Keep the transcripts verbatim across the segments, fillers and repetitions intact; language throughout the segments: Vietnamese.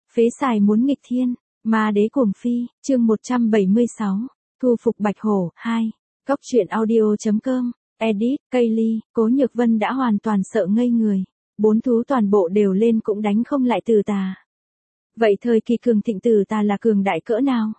Phế xài muốn nghịch thiên, ma đế cuồng phi, chương một trăm bảy mươi sáu, thu phục Bạch Hổ, hai, Cóc truyện audio.com, edit, Kaylee, Cố Nhược Vân đã hoàn toàn sợ ngây người, bốn thú toàn bộ đều lên cũng đánh không lại Từ Tà. Vậy thời kỳ cường thịnh Từ Tà là cường đại cỡ nào?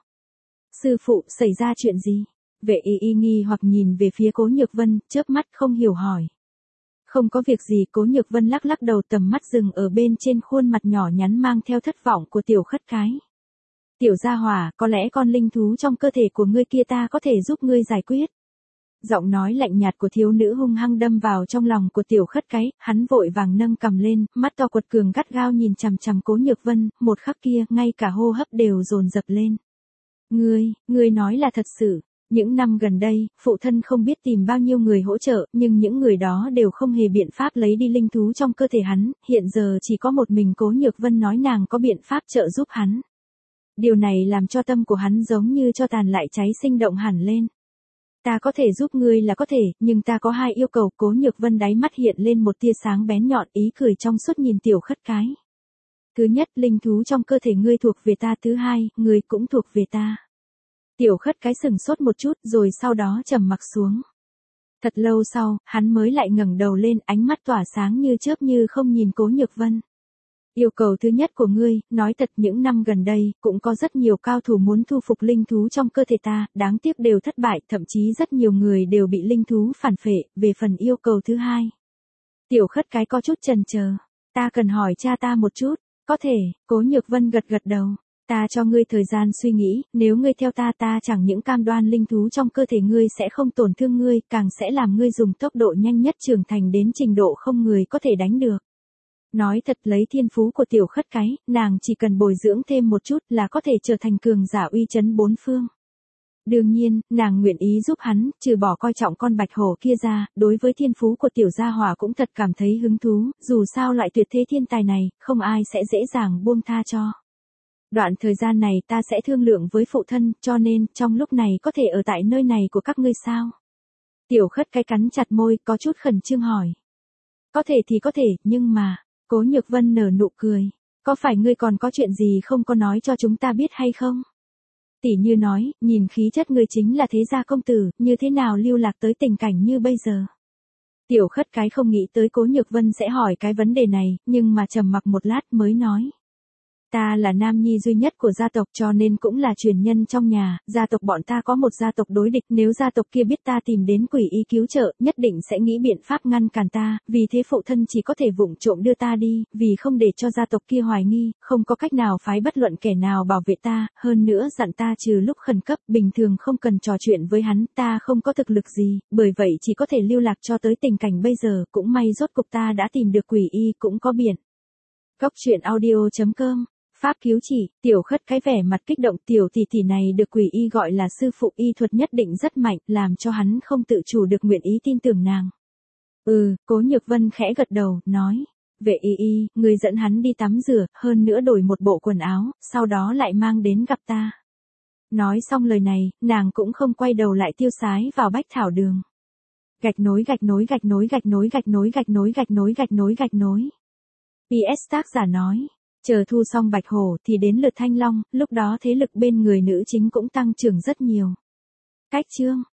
Sư phụ, xảy ra chuyện gì? Vệ y y nghi hoặc nhìn về phía Cố Nhược Vân, chớp mắt không hiểu hỏi. Không có việc gì, Cố Nhược Vân lắc lắc đầu, tầm mắt dừng ở bên trên khuôn mặt nhỏ nhắn mang theo thất vọng của tiểu khất cái. Tiểu gia hỏa, có lẽ con linh thú trong cơ thể của ngươi kia ta có thể giúp ngươi giải quyết. Giọng nói lạnh nhạt của thiếu nữ hung hăng đâm vào trong lòng của tiểu khất cái, hắn vội vàng nâng cầm lên, mắt to quật cường gắt gao nhìn chằm chằm Cố Nhược Vân, một khắc kia, ngay cả hô hấp đều dồn dập lên. Ngươi, ngươi nói là thật sự. Những năm gần đây, phụ thân không biết tìm bao nhiêu người hỗ trợ, nhưng những người đó đều không hề biện pháp lấy đi linh thú trong cơ thể hắn, hiện giờ chỉ có một mình Cố Nhược Vân nói nàng có biện pháp trợ giúp hắn. Điều này làm cho tâm của hắn giống như cho tàn lại cháy sinh động hẳn lên. Ta có thể giúp ngươi là có thể, nhưng ta có hai yêu cầu. Cố Nhược Vân đáy mắt hiện lên một tia sáng bén nhọn, ý cười trong suốt nhìn tiểu khất cái. Thứ nhất, linh thú trong cơ thể ngươi thuộc về ta. Thứ hai, ngươi cũng thuộc về ta. Tiểu khất cái sừng sốt một chút rồi sau đó trầm mặc xuống. Thật lâu sau, hắn mới lại ngẩng đầu lên, ánh mắt tỏa sáng như chớp như không nhìn Cố Nhược Vân. Yêu cầu thứ nhất của ngươi, nói thật những năm gần đây, cũng có rất nhiều cao thủ muốn thu phục linh thú trong cơ thể ta, đáng tiếc đều thất bại, thậm chí rất nhiều người đều bị linh thú phản phệ. Về phần yêu cầu thứ hai. Tiểu khất cái có chút chần chờ. Ta cần hỏi cha ta một chút. Có thể, Cố Nhược Vân gật gật đầu. Ta cho ngươi thời gian suy nghĩ, nếu ngươi theo ta ta chẳng những cam đoan linh thú trong cơ thể ngươi sẽ không tổn thương ngươi, càng sẽ làm ngươi dùng tốc độ nhanh nhất trưởng thành đến trình độ không người có thể đánh được. Nói thật, lấy thiên phú của tiểu khất cái, nàng chỉ cần bồi dưỡng thêm một chút là có thể trở thành cường giả uy chấn bốn phương. Đương nhiên, nàng nguyện ý giúp hắn, trừ bỏ coi trọng con bạch hổ kia ra, đối với thiên phú của tiểu gia hỏa cũng thật cảm thấy hứng thú, dù sao loại tuyệt thế thiên tài này, không ai sẽ dễ dàng buông tha cho. Đoạn thời gian này ta sẽ thương lượng với phụ thân, cho nên, trong lúc này có thể ở tại nơi này của các ngươi sao? Tiểu khất cái cắn chặt môi, có chút khẩn trương hỏi. Có thể thì có thể, nhưng mà, Cố Nhược Vân nở nụ cười. Có phải ngươi còn có chuyện gì không có nói cho chúng ta biết hay không? Tỷ như nói, nhìn khí chất ngươi chính là thế gia công tử, như thế nào lưu lạc tới tình cảnh như bây giờ? Tiểu khất cái không nghĩ tới Cố Nhược Vân sẽ hỏi cái vấn đề này, nhưng mà trầm mặc một lát mới nói. Ta là nam nhi duy nhất của gia tộc cho nên cũng là truyền nhân trong nhà, gia tộc bọn ta có một gia tộc đối địch, nếu gia tộc kia biết ta tìm đến quỷ y cứu trợ, nhất định sẽ nghĩ biện pháp ngăn cản ta, vì thế phụ thân chỉ có thể vụng trộm đưa ta đi, vì không để cho gia tộc kia hoài nghi, không có cách nào phái bất luận kẻ nào bảo vệ ta, hơn nữa dặn ta trừ lúc khẩn cấp, bình thường không cần trò chuyện với hắn, ta không có thực lực gì, bởi vậy chỉ có thể lưu lạc cho tới tình cảnh bây giờ, cũng may rốt cục ta đã tìm được quỷ y cũng có biển. Cóc truyện audio.com Pháp cứu chỉ, tiểu khất cái vẻ mặt kích động, tiểu tỷ tỷ này được quỷ y gọi là sư phụ y thuật nhất định rất mạnh, làm cho hắn không tự chủ được nguyện ý tin tưởng nàng. Ừ, Cố Nhược Vân khẽ gật đầu, nói, vệ y y, người dẫn hắn đi tắm rửa, hơn nữa đổi một bộ quần áo, sau đó lại mang đến gặp ta. Nói xong lời này, nàng cũng không quay đầu lại tiêu sái vào bách thảo đường. Gạch nối gạch nối gạch nối gạch nối gạch nối gạch nối gạch nối gạch nối gạch nối. pê ét tác giả nói. Chờ thu xong bạch hổ thì đến lượt thanh long, lúc đó thế lực bên người nữ chính cũng tăng trưởng rất nhiều. Cách chương